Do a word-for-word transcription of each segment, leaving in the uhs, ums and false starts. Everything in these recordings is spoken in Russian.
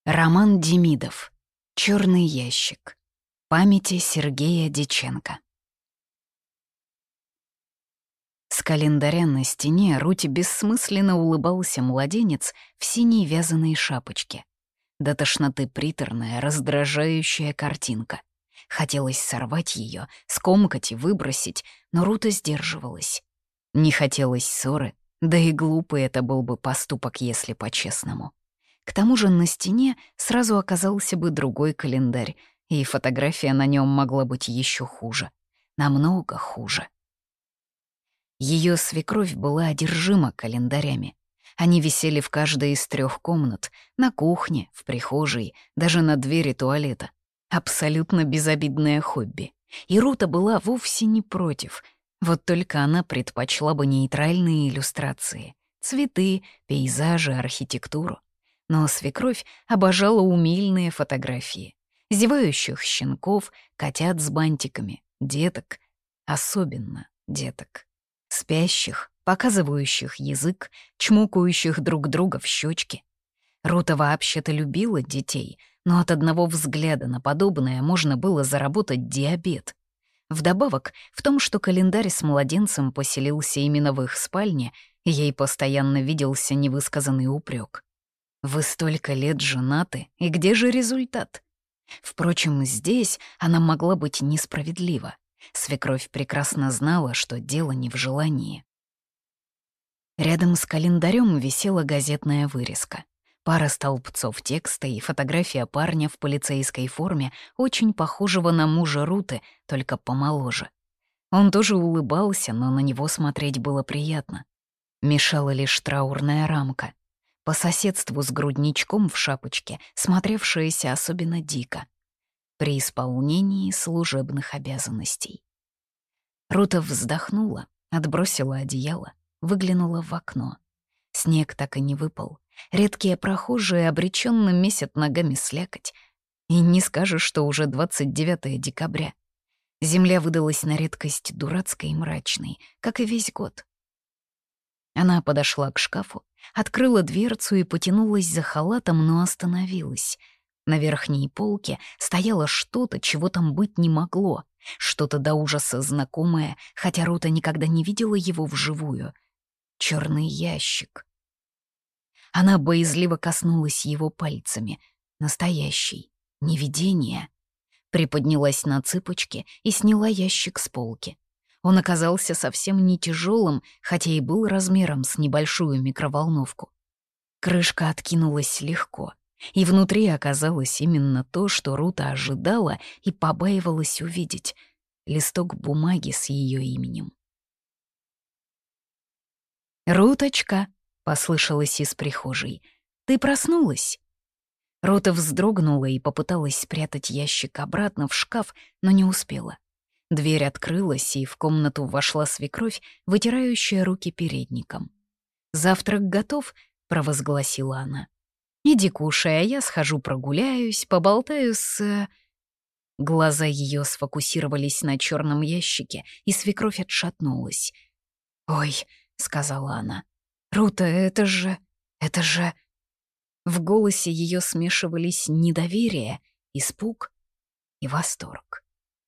Роман Демидов. «Черный ящик». Памяти Сергея Дьяченко. С календаря на стене Руте бессмысленно улыбался младенец в синей вязаной шапочке. До тошноты приторная, раздражающая картинка. Хотелось сорвать ее, скомкать и выбросить, но Рута сдерживалась. Не хотелось ссоры, да и глупый это был бы поступок, если по-честному. К тому же на стене сразу оказался бы другой календарь, и фотография на нем могла быть еще хуже. Намного хуже. Ее свекровь была одержима календарями. Они висели в каждой из трех комнат, на кухне, в прихожей, даже на двери туалета. Абсолютно безобидное хобби. И Рута была вовсе не против. Вот только она предпочла бы нейтральные иллюстрации. Цветы, пейзажи, архитектуру. Но свекровь обожала умильные фотографии. Зевающих щенков, котят с бантиками, деток. Особенно деток. Спящих, показывающих язык, чмокающих друг друга в щечки. Рута вообще-то любила детей, но от одного взгляда на подобное можно было заработать диабет. Вдобавок, в том, что календарь с младенцем поселился именно в их спальне, ей постоянно виделся невысказанный упрек. Вы столько лет женаты, и где же результат? Впрочем, здесь она могла быть несправедлива. Свекровь прекрасно знала, что дело не в желании. Рядом с календарем висела газетная вырезка. Пара столбцов текста и фотография парня в полицейской форме, очень похожего на мужа Руты, только помоложе. Он тоже улыбался, но на него смотреть было приятно. Мешала лишь траурная рамка. По соседству с грудничком в шапочке, смотревшаяся особенно дико. При исполнении служебных обязанностей. Рута вздохнула, отбросила одеяло, выглянула в окно. Снег так и не выпал. Редкие прохожие обреченно месят ногами слякоть. И не скажешь, что уже двадцать девятое декабря. Земля выдалась на редкость дурацкой и мрачной, как и весь год. Она подошла к шкафу, открыла дверцу и потянулась за халатом, но остановилась. На верхней полке стояло что-то, чего там быть не могло, что-то до ужаса знакомое, хотя Рута никогда не видела его вживую. Черный ящик. Она боязливо коснулась его пальцами. Настоящий. Не видение. Приподнялась на цыпочки и сняла ящик с полки. Он оказался совсем не тяжелым, хотя и был размером с небольшую микроволновку. Крышка откинулась легко, и внутри оказалось именно то, что Рута ожидала и побаивалась увидеть — листок бумаги с ее именем. «Руточка!» — послышалось из прихожей. «Ты проснулась?» Рута вздрогнула и попыталась спрятать ящик обратно в шкаф, но не успела. Дверь открылась, и в комнату вошла свекровь, вытирающая руки передником. «Завтрак готов», — провозгласила она. «Иди кушай, а я схожу прогуляюсь, поболтаю с...» Глаза ее сфокусировались на черном ящике, и свекровь отшатнулась. «Ой», — сказала она, — «Рута, это же... это же...» В голосе ее смешивались недоверие, испуг и восторг.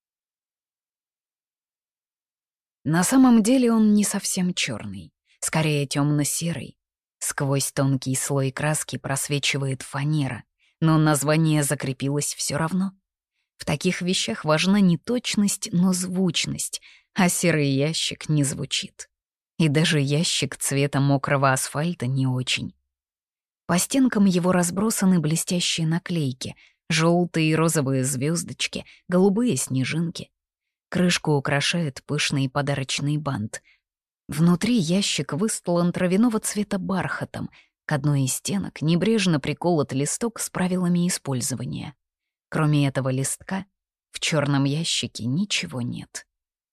На самом деле он не совсем черный, скорее темно-серый. Сквозь тонкий слой краски просвечивает фанера, но название закрепилось все равно. В таких вещах важна не точность, но звучность, а серый ящик не звучит. И даже ящик цвета мокрого асфальта не очень. По стенкам его разбросаны блестящие наклейки, желтые и розовые звездочки, голубые снежинки. Крышку украшает пышный подарочный бант. Внутри ящик выстлан травяного цвета бархатом. К одной из стенок небрежно приколот листок с правилами использования. Кроме этого листка, в черном ящике ничего нет.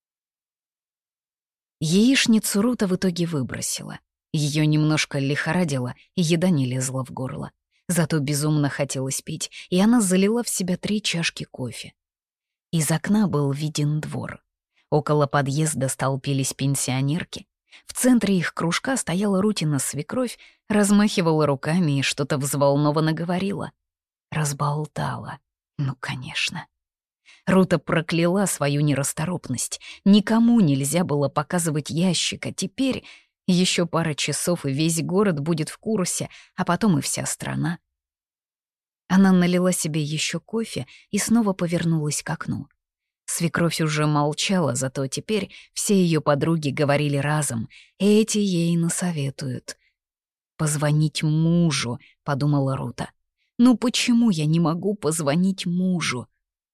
Яичницу Рута в итоге выбросила. Ее немножко лихорадило, и еда не лезла в горло. Зато безумно хотелось пить, и она залила в себя три чашки кофе. Из окна был виден двор. Около подъезда столпились пенсионерки. В центре их кружка стояла Рутина свекровь, размахивала руками и что-то взволнованно говорила. Разболтала. Ну, конечно. Рута прокляла свою нерасторопность. Никому нельзя было показывать ящик, а теперь еще пара часов, и весь город будет в курсе, а потом и вся страна. Она налила себе еще кофе и снова повернулась к окну. Свекровь уже молчала, зато теперь все ее подруги говорили разом, эти ей насоветуют. «Позвонить мужу», — подумала Рута. «Ну почему я не могу позвонить мужу?»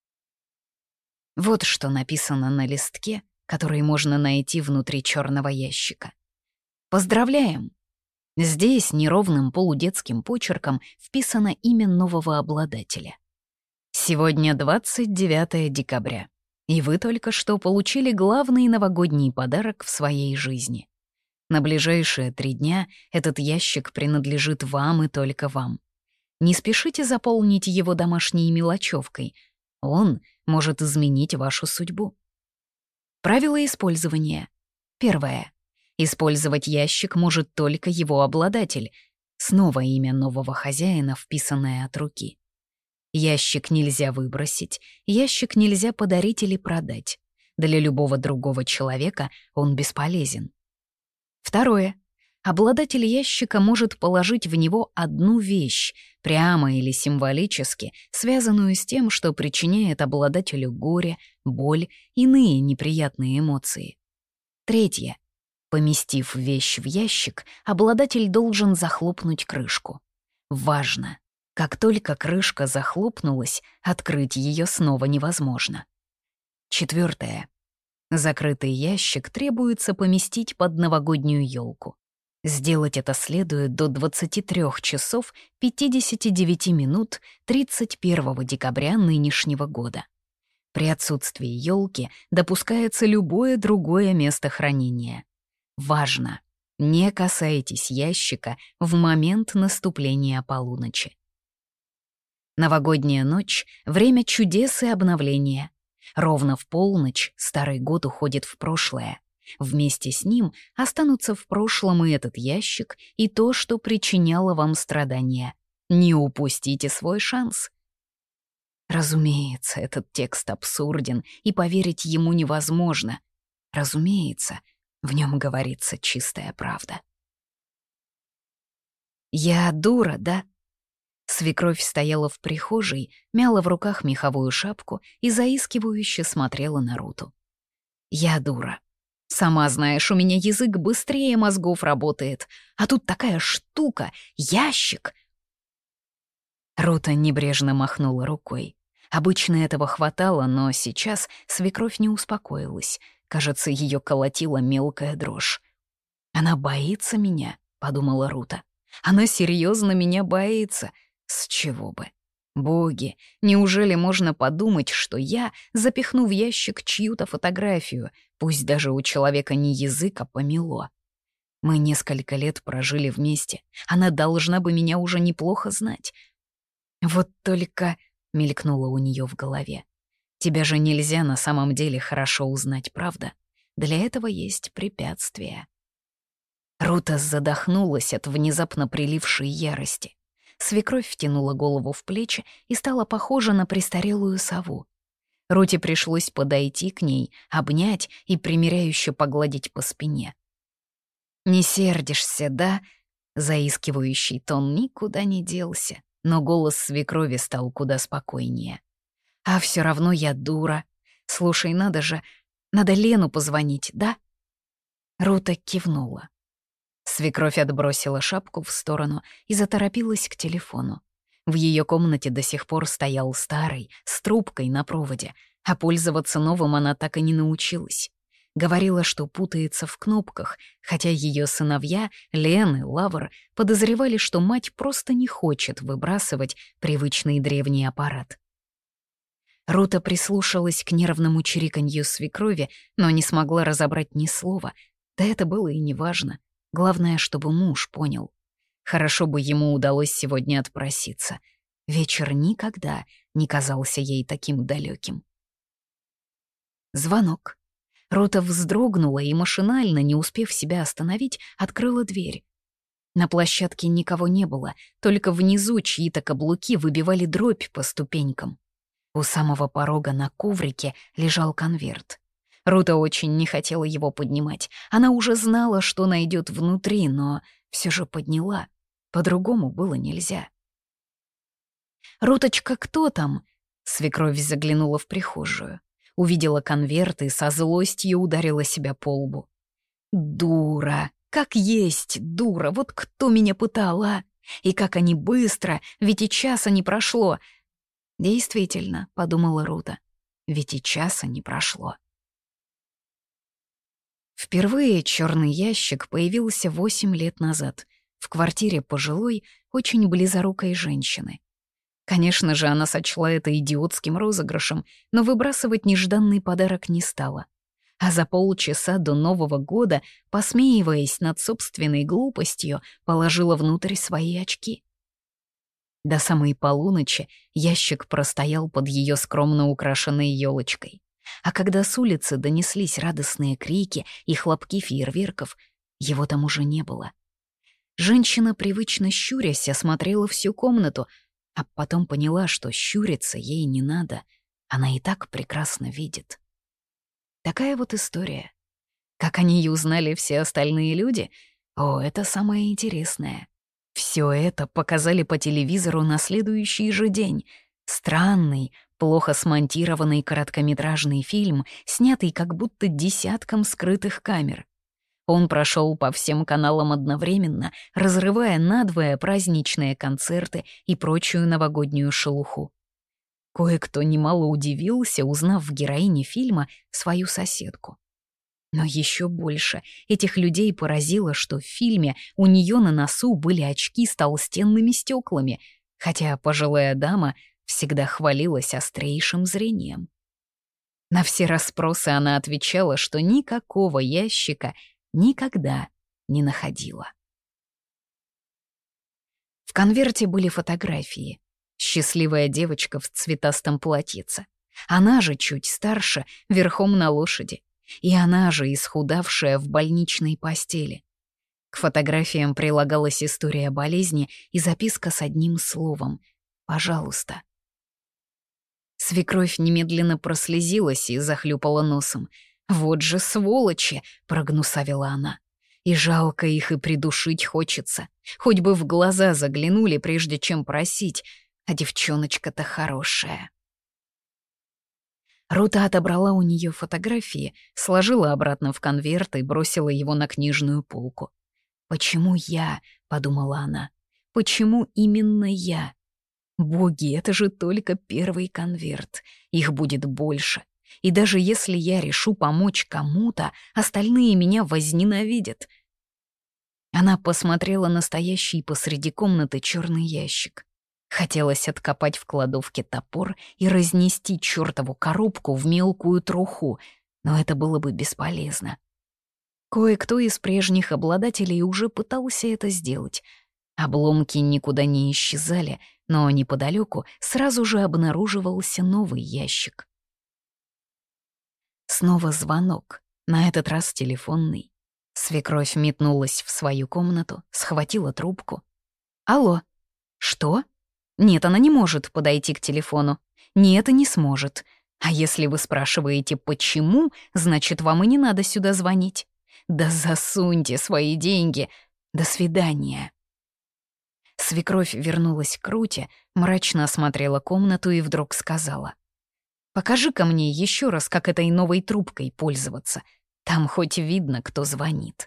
Вот что написано на листке, который можно найти внутри черного ящика. «Поздравляем!» Здесь неровным полудетским почерком вписано имя нового обладателя. Сегодня двадцать девятое декабря, и вы только что получили главный новогодний подарок в своей жизни. На ближайшие три дня этот ящик принадлежит вам и только вам. Не спешите заполнить его домашней мелочевкой. Он может изменить вашу судьбу. Правила использования. Первое. Использовать ящик может только его обладатель. Снова имя нового хозяина, вписанное от руки. Ящик нельзя выбросить, ящик нельзя подарить или продать. Для любого другого человека он бесполезен. Второе. Обладатель ящика может положить в него одну вещь, прямо или символически, связанную с тем, что причиняет обладателю горе, боль, иные неприятные эмоции. Третье. Поместив вещь в ящик, обладатель должен захлопнуть крышку. Важно! Как только крышка захлопнулась, открыть ее снова невозможно. Четвертое. Закрытый ящик требуется поместить под новогоднюю елку. Сделать это следует до двадцати трёх часов пятидесяти девяти минут тридцать первого декабря нынешнего года. При отсутствии елки допускается любое другое место хранения. Важно! Не касайтесь ящика в момент наступления полуночи. Новогодняя ночь — время чудес и обновления. Ровно в полночь старый год уходит в прошлое. Вместе с ним останутся в прошлом и этот ящик, и то, что причиняло вам страдания. Не упустите свой шанс. Разумеется, этот текст абсурден, и поверить ему невозможно. Разумеется, в нем говорится чистая правда. «Я дура, да?» Свекровь стояла в прихожей, мяла в руках меховую шапку и заискивающе смотрела на Руту. «Я дура. Сама знаешь, у меня язык быстрее мозгов работает, а тут такая штука — ящик!» Рута небрежно махнула рукой. Обычно этого хватало, но сейчас свекровь не успокоилась. Кажется, ее колотила мелкая дрожь. «Она боится меня», — подумала Рута. «Она серьезно меня боится. С чего бы? Боги, неужели можно подумать, что я запихну в ящик чью-то фотографию, пусть даже у человека не язык, а помело? Мы несколько лет прожили вместе. Она должна бы меня уже неплохо знать. Вот только...» — мелькнуло у нее в голове. «Тебя же нельзя на самом деле хорошо узнать, правда? Для этого есть препятствия». Рута задохнулась от внезапно прилившей ярости. Свекровь втянула голову в плечи и стала похожа на престарелую сову. Руте пришлось подойти к ней, обнять и примиряюще погладить по спине. «Не сердишься, да?» Заискивающий тон никуда не делся, но голос свекрови стал куда спокойнее. «А все равно я дура. Слушай, надо же, надо Лену позвонить, да?» Рута кивнула. Свекровь отбросила шапку в сторону и заторопилась к телефону. В ее комнате до сих пор стоял старый, с трубкой на проводе, а пользоваться новым она так и не научилась. Говорила, что путается в кнопках, хотя ее сыновья, Лен и Лавр, подозревали, что мать просто не хочет выбрасывать привычный древний аппарат. Рута прислушалась к нервному чириканью свекрови, но не смогла разобрать ни слова. Да это было и не важно. Главное, чтобы муж понял. Хорошо бы ему удалось сегодня отпроситься. Вечер никогда не казался ей таким далеким. Звонок. Рута вздрогнула и машинально, не успев себя остановить, открыла дверь. На площадке никого не было, только внизу чьи-то каблуки выбивали дробь по ступенькам. У самого порога на коврике лежал конверт. Рута очень не хотела его поднимать. Она уже знала, что найдет внутри, но все же подняла. По-другому было нельзя. «Руточка, кто там?» Свекровь заглянула в прихожую. Увидела конверт и со злостью ударила себя по лбу. «Дура! Как есть дура! Вот кто меня пытал, а? И как они быстро, ведь и часа не прошло!» «Действительно», — подумала Рута, — «ведь и часа не прошло». Впервые черный ящик появился восемь лет назад в квартире пожилой, очень близорукой женщины. Конечно же, она сочла это идиотским розыгрышем, но выбрасывать нежданный подарок не стала. А за полчаса до Нового года, посмеиваясь над собственной глупостью, положила внутрь свои очки. До самой полуночи ящик простоял под ее скромно украшенной елочкой. А когда с улицы донеслись радостные крики и хлопки фейерверков, его там уже не было. Женщина, привычно щурясь, осмотрела всю комнату, а потом поняла, что щуриться ей не надо. Она и так прекрасно видит. Такая вот история. Как о ней узнали все остальные люди? О, это самое интересное. Все это показали по телевизору на следующий же день. Странный, плохо смонтированный короткометражный фильм, снятый как будто десятком скрытых камер. Он прошел по всем каналам одновременно, разрывая надвое праздничные концерты и прочую новогоднюю шелуху. Кое-кто немало удивился, узнав в героине фильма свою соседку. Но еще больше этих людей поразило, что в фильме у нее на носу были очки с толстенными стеклами, хотя пожилая дама всегда хвалилась острейшим зрением. На все расспросы она отвечала, что никакого ящика никогда не находила. В конверте были фотографии. Счастливая девочка в цветастом платьице. Она же чуть старше, верхом на лошади. И она же исхудавшая в больничной постели. К фотографиям прилагалась история болезни и записка с одним словом «Пожалуйста». Свекровь немедленно прослезилась и захлюпала носом. «Вот же сволочи!» — прогнусавила она. «И жалко их, и придушить хочется. Хоть бы в глаза заглянули, прежде чем просить. А девчоночка-то хорошая». Рута отобрала у нее фотографии, сложила обратно в конверт и бросила его на книжную полку. «Почему я?» — подумала она. «Почему именно я? Боги, это же только первый конверт. Их будет больше. И даже если я решу помочь кому-то, остальные меня возненавидят». Она посмотрела на стоящий посреди комнаты черный ящик. Хотелось откопать в кладовке топор и разнести чертову коробку в мелкую труху, но это было бы бесполезно. Кое-кто из прежних обладателей уже пытался это сделать. Обломки никуда не исчезали, но неподалеку сразу же обнаруживался новый ящик. Снова звонок, на этот раз телефонный. Свекровь метнулась в свою комнату, схватила трубку. «Алло, что?» Нет, она не может подойти к телефону. Нет, и не сможет. А если вы спрашиваете, почему, значит, вам и не надо сюда звонить. Да засуньте свои деньги. До свидания. Свекровь вернулась к Руте, мрачно осмотрела комнату и вдруг сказала: «Покажи-ка мне еще раз, как этой новой трубкой пользоваться. Там хоть видно, кто звонит».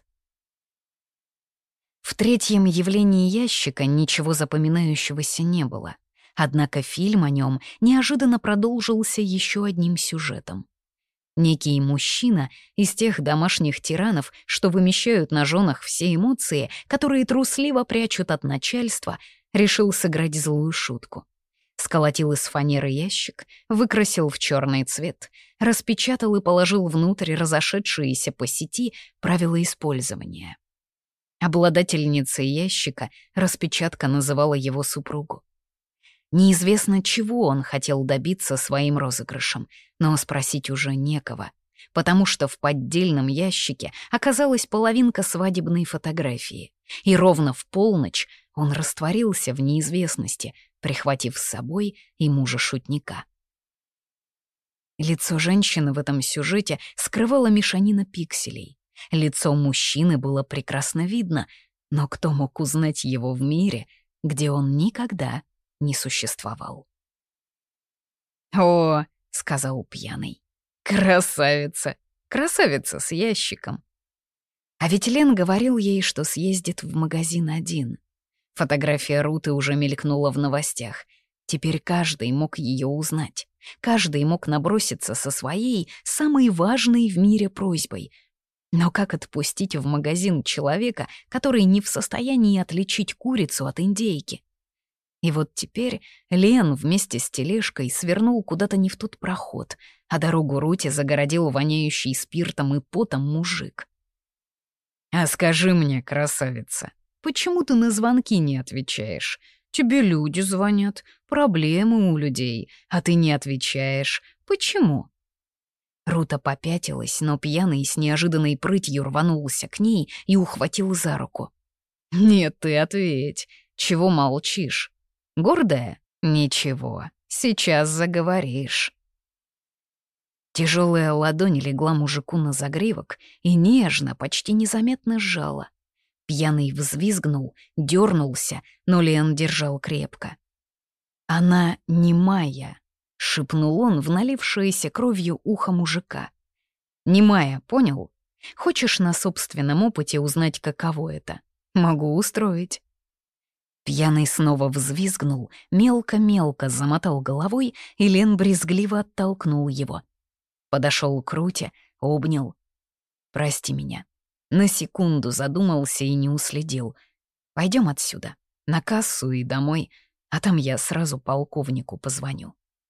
В третьем явлении ящика ничего запоминающегося не было. Однако фильм о нем неожиданно продолжился еще одним сюжетом. Некий мужчина из тех домашних тиранов, что вымещают на женах все эмоции, которые трусливо прячут от начальства, решил сыграть злую шутку. Сколотил из фанеры ящик, выкрасил в черный цвет, распечатал и положил внутрь разошедшиеся по сети правила использования. Обладательницей ящика распечатка называла его супругу. Неизвестно, чего он хотел добиться своим розыгрышем, но спросить уже некого. потому что в поддельном ящике оказалась половинка свадебной фотографии, и ровно в полночь он растворился в неизвестности, прихватив с собой и мужа-шутника. Лицо женщины в этом сюжете скрывала мешанина пикселей. Лицо мужчины было прекрасно видно, но кто мог узнать его в мире, где он никогда не существовал? «О!» — сказал пьяный. «Красавица! Красавица с ящиком!» А ведь Лен говорил ей, что съездит в магазин один. Фотография Руты уже мелькнула в новостях. Теперь каждый мог ее узнать. Каждый мог наброситься со своей, самой важной в мире просьбой. Но как отпустить в магазин человека, который не в состоянии отличить курицу от индейки? И вот теперь Лен вместе с тележкой свернул куда-то не в тот проход, а дорогу Руте загородил воняющий спиртом и потом мужик. «А скажи мне, красавица, почему ты на звонки не отвечаешь? Тебе люди звонят, проблемы у людей, а ты не отвечаешь. Почему?» Рута попятилась, но пьяный с неожиданной прытью рванулся к ней и ухватил за руку. «Нет, ты ответь. Чего молчишь? Гордая? Ничего, сейчас заговоришь». Тяжелая ладонь легла мужику на загривок и нежно, почти незаметно сжала. Пьяный взвизгнул, дернулся, но Лен держал крепко. «Она не Майя», — шепнул он в налившееся кровью ухо мужика. «Не Майя, понял? Хочешь на собственном опыте узнать, каково это? Могу устроить». Пьяный снова взвизгнул, мелко-мелко замотал головой, и Лен брезгливо оттолкнул его. Подошел к Руте, обнял. «Прости меня». На секунду задумался и не уследил. Пойдем отсюда, на кассу и домой, а там я сразу полковнику позвоню».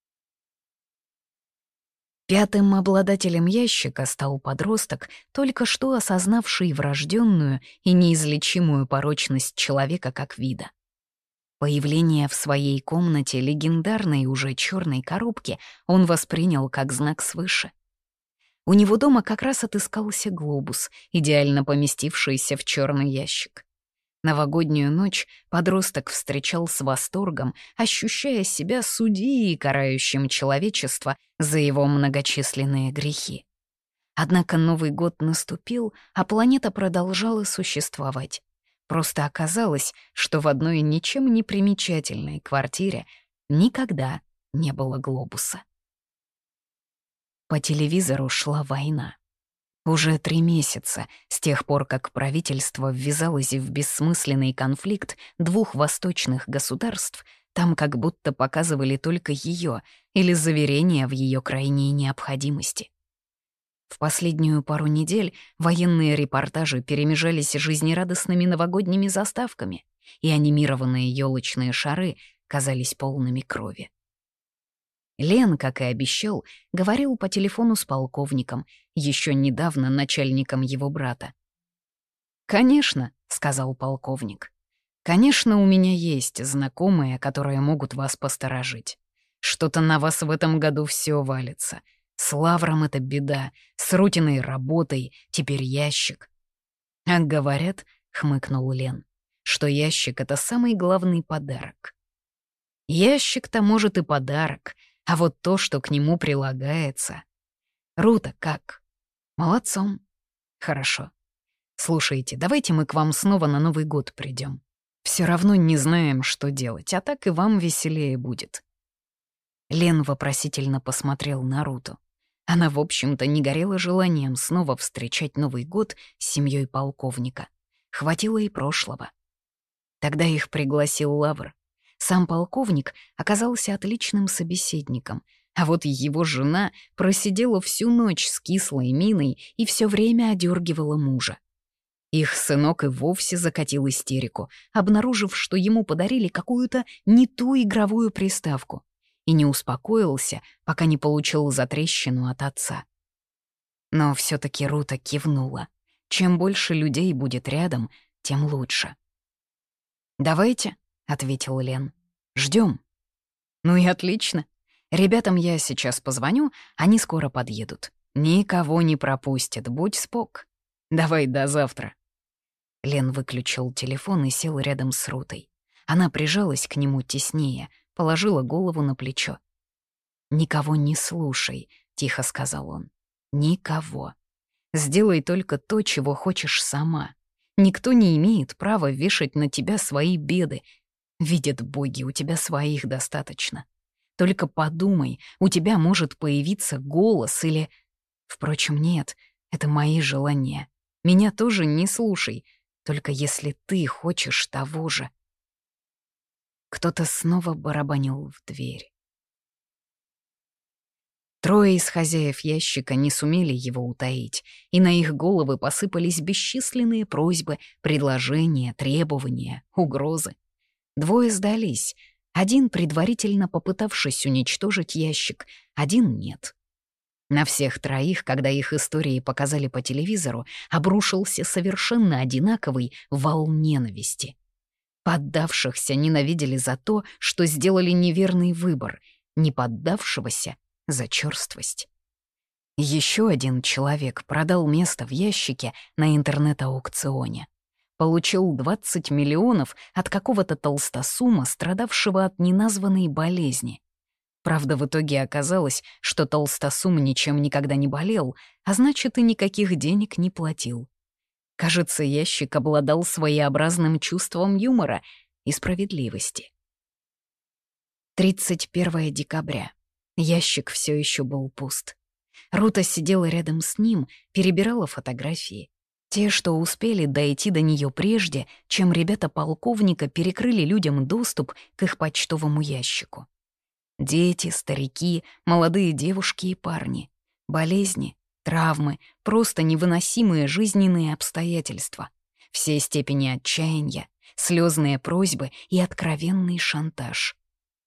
Пятым обладателем ящика стал подросток, только что осознавший врожденную и неизлечимую порочность человека как вида. Появление в своей комнате легендарной уже черной коробки он воспринял как знак свыше. У него дома как раз отыскался глобус, идеально поместившийся в черный ящик. Новогоднюю ночь подросток встречал с восторгом, ощущая себя судьей, карающим человечество за его многочисленные грехи. Однако Новый год наступил, а планета продолжала существовать. Просто оказалось, что в одной ничем не примечательной квартире никогда не было глобуса. По телевизору шла война. Уже три месяца с тех пор, как правительство ввязалось в бессмысленный конфликт двух восточных государств, там как будто показывали только ее или заверения в ее крайней необходимости. В последнюю пару недель военные репортажи перемежались жизнерадостными новогодними заставками, и анимированные елочные шары казались полными крови. Лен, как и обещал, говорил по телефону с полковником, еще недавно начальником его брата. «Конечно», — сказал полковник, — «конечно, у меня есть знакомые, которые могут вас посторожить. Что-то на вас в этом году все валится. С Лавром это беда, с Рутиной работой, теперь ящик». «А говорят», — хмыкнул Лен, — «что ящик — это самый главный подарок». «Ящик-то, может, и подарок, а вот то, что к нему прилагается... Рута как? Молодцом. Хорошо. Слушайте, давайте мы к вам снова на Новый год придем. Все равно не знаем, что делать, а так и вам веселее будет». Лен вопросительно посмотрел на Руту. Она, в общем-то, не горела желанием снова встречать Новый год с семьей полковника. Хватило и прошлого. Тогда их пригласил Лавр. Сам полковник оказался отличным собеседником, а вот его жена просидела всю ночь с кислой миной и все время одергивала мужа. Их сынок и вовсе закатил истерику, обнаружив, что ему подарили какую-то не ту игровую приставку, и не успокоился, пока не получил затрещину от отца. Но все-таки Рута кивнула. Чем больше людей будет рядом, тем лучше. «Давайте», — ответил Лен. «Ждем». «Ну и отлично. Ребятам я сейчас позвоню, они скоро подъедут. Никого не пропустит, будь спок. Давай до завтра». Лен выключил телефон и сел рядом с Рутой. Она прижалась к нему теснее, положила голову на плечо. «Никого не слушай», — тихо сказал он. «Никого. Сделай только то, чего хочешь сама. Никто не имеет права вешать на тебя свои беды. Видят боги, у тебя своих достаточно. Только подумай, у тебя может появиться голос или... Впрочем, нет, это мои желания. Меня тоже не слушай, только если ты хочешь того же». Кто-то снова барабанил в дверь. Трое из хозяев ящика не сумели его утаить, и на их головы посыпались бесчисленные просьбы, предложения, требования, угрозы. Двое сдались, один предварительно попытавшись уничтожить ящик, один нет. На всех троих, когда их истории показали по телевизору, обрушился совершенно одинаковый вал ненависти. Поддавшихся ненавидели за то, что сделали неверный выбор, не поддавшегося — за чёрствость. Еще один человек продал место в ящике на интернет-аукционе. Получил двадцать миллионов от какого-то толстосума, страдавшего от неназванной болезни. Правда, в итоге оказалось, что толстосум ничем никогда не болел, а значит, и никаких денег не платил. Кажется, ящик обладал своеобразным чувством юмора и справедливости. тридцать первого декабря. Ящик все еще был пуст. Рута сидела рядом с ним, перебирала фотографии. Те, что успели дойти до нее прежде, чем ребята полковника перекрыли людям доступ к их почтовому ящику. Дети, старики, молодые девушки и парни. Болезни, травмы, просто невыносимые жизненные обстоятельства. Все степени отчаяния, слезные просьбы и откровенный шантаж.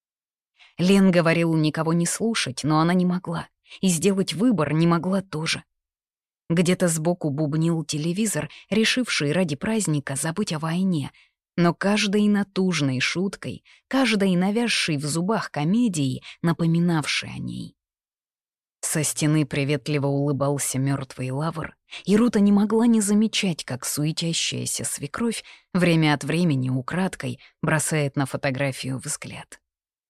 Лен говорил никого не слушать, но она не могла, и сделать выбор не могла тоже. Где-то сбоку бубнил телевизор, решивший ради праздника забыть о войне, но каждой натужной шуткой, каждой навязшей в зубах комедией, напоминавшей о ней. Со стены приветливо улыбался мертвый лавр, и Рута не могла не замечать, как суетящаяся свекровь время от времени украдкой бросает на фотографию взгляд.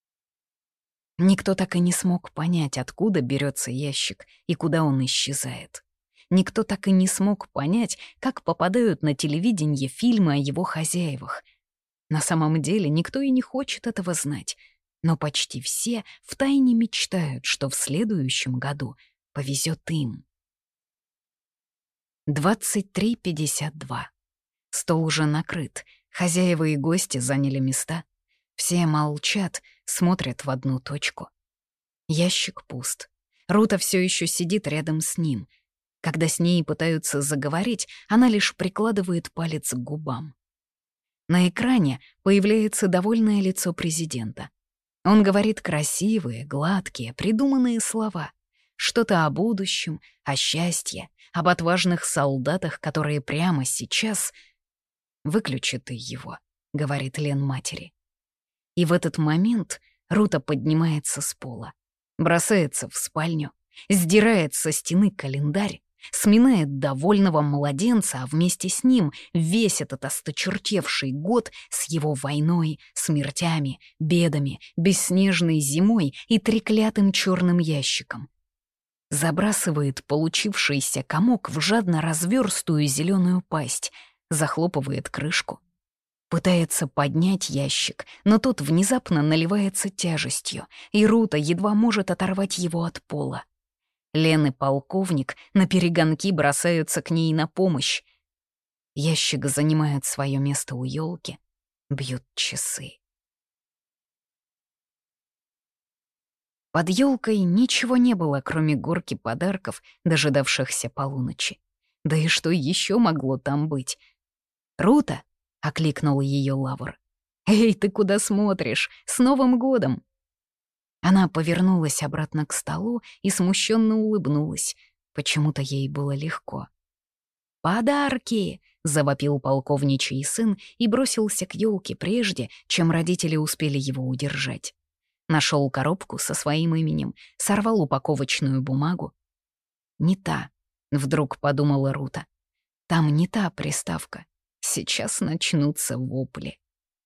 Никто так и не смог понять, откуда берется ящик и куда он исчезает. Никто так и не смог понять, как попадают на телевидение фильмы о его хозяевах. На самом деле никто и не хочет этого знать, но почти все втайне мечтают, что в следующем году повезет им. двадцать три пятьдесят два. Стол уже накрыт, хозяева и гости заняли места. Все молчат, смотрят в одну точку. Ящик пуст. Рута все еще сидит рядом с ним. Когда с ней пытаются заговорить, она лишь прикладывает палец к губам. На экране появляется довольное лицо президента. Он говорит красивые, гладкие, придуманные слова. Что-то о будущем, о счастье, об отважных солдатах, которые прямо сейчас... «Выключи ты его», — говорит Лен матери. И в этот момент Рута поднимается с пола, бросается в спальню, сдирает со стены календарь, сминает довольного младенца, а вместе с ним весь этот осточертевший год с его войной, смертями, бедами, бесснежной зимой и треклятым черным ящиком. Забрасывает получившийся комок в жадно разверстую зеленую пасть, захлопывает крышку. Пытается поднять ящик, но тот внезапно наливается тяжестью, и Рута едва может оторвать его от пола. Лен и полковник наперегонки бросаются к ней на помощь. Ящик занимает свое место у елки, бьют часы. Под елкой ничего не было, кроме горки подарков, дожидавшихся полуночи. Да и что еще могло там быть? «Рута!» — окликнул ее Лавр. «Эй, ты куда смотришь? С Новым годом!» Она повернулась обратно к столу и смущенно улыбнулась. Почему-то ей было легко. «Подарки!» — завопил полковничий сын и бросился к елке прежде, чем родители успели его удержать. Нашел коробку со своим именем, сорвал упаковочную бумагу. Не та, вдруг подумала Рута. Там не та приставка. Сейчас начнутся вопли.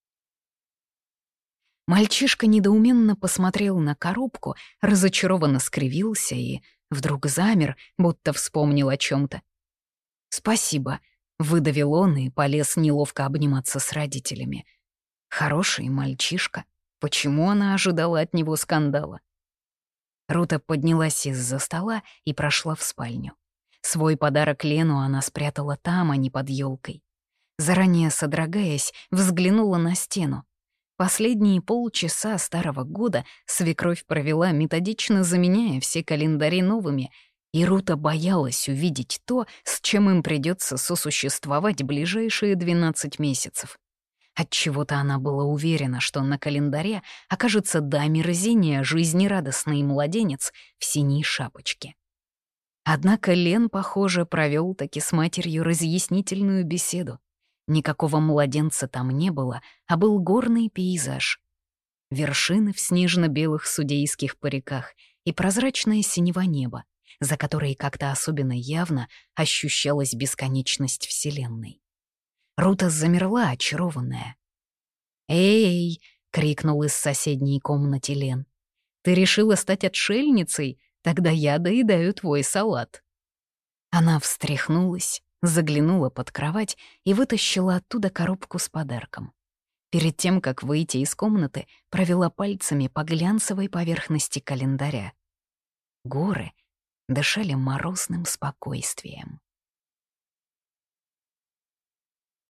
Мальчишка недоуменно посмотрел на коробку, разочарованно скривился и вдруг замер, будто вспомнил о чем-то. «Спасибо», — выдавил он и полез неловко обниматься с родителями. Хороший мальчишка. Почему она ожидала от него скандала? Рута поднялась из-за стола и прошла в спальню. Свой подарок Лену она спрятала там, а не под елкой. Заранее содрогаясь, взглянула на стену. Последние полчаса старого года свекровь провела, методично заменяя все календари новыми, и Рута боялась увидеть то, с чем им придется сосуществовать ближайшие двенадцать месяцев. Отчего-то она была уверена, что на календаре окажется до омерзения жизнерадостный младенец в синей шапочке. Однако Лен, похоже, провел таки с матерью разъяснительную беседу. Никакого младенца там не было, а был горный пейзаж. Вершины в снежно-белых судейских париках и прозрачное синего неба, за которой как-то особенно явно ощущалась бесконечность Вселенной. Рута замерла, очарованная. «Эй!» — крикнул из соседней комнаты Лен. «Ты решила стать отшельницей? Тогда я доедаю твой салат». Она встряхнулась, заглянула под кровать и вытащила оттуда коробку с подарком. Перед тем, как выйти из комнаты, провела пальцами по глянцевой поверхности календаря. Горы дышали морозным спокойствием.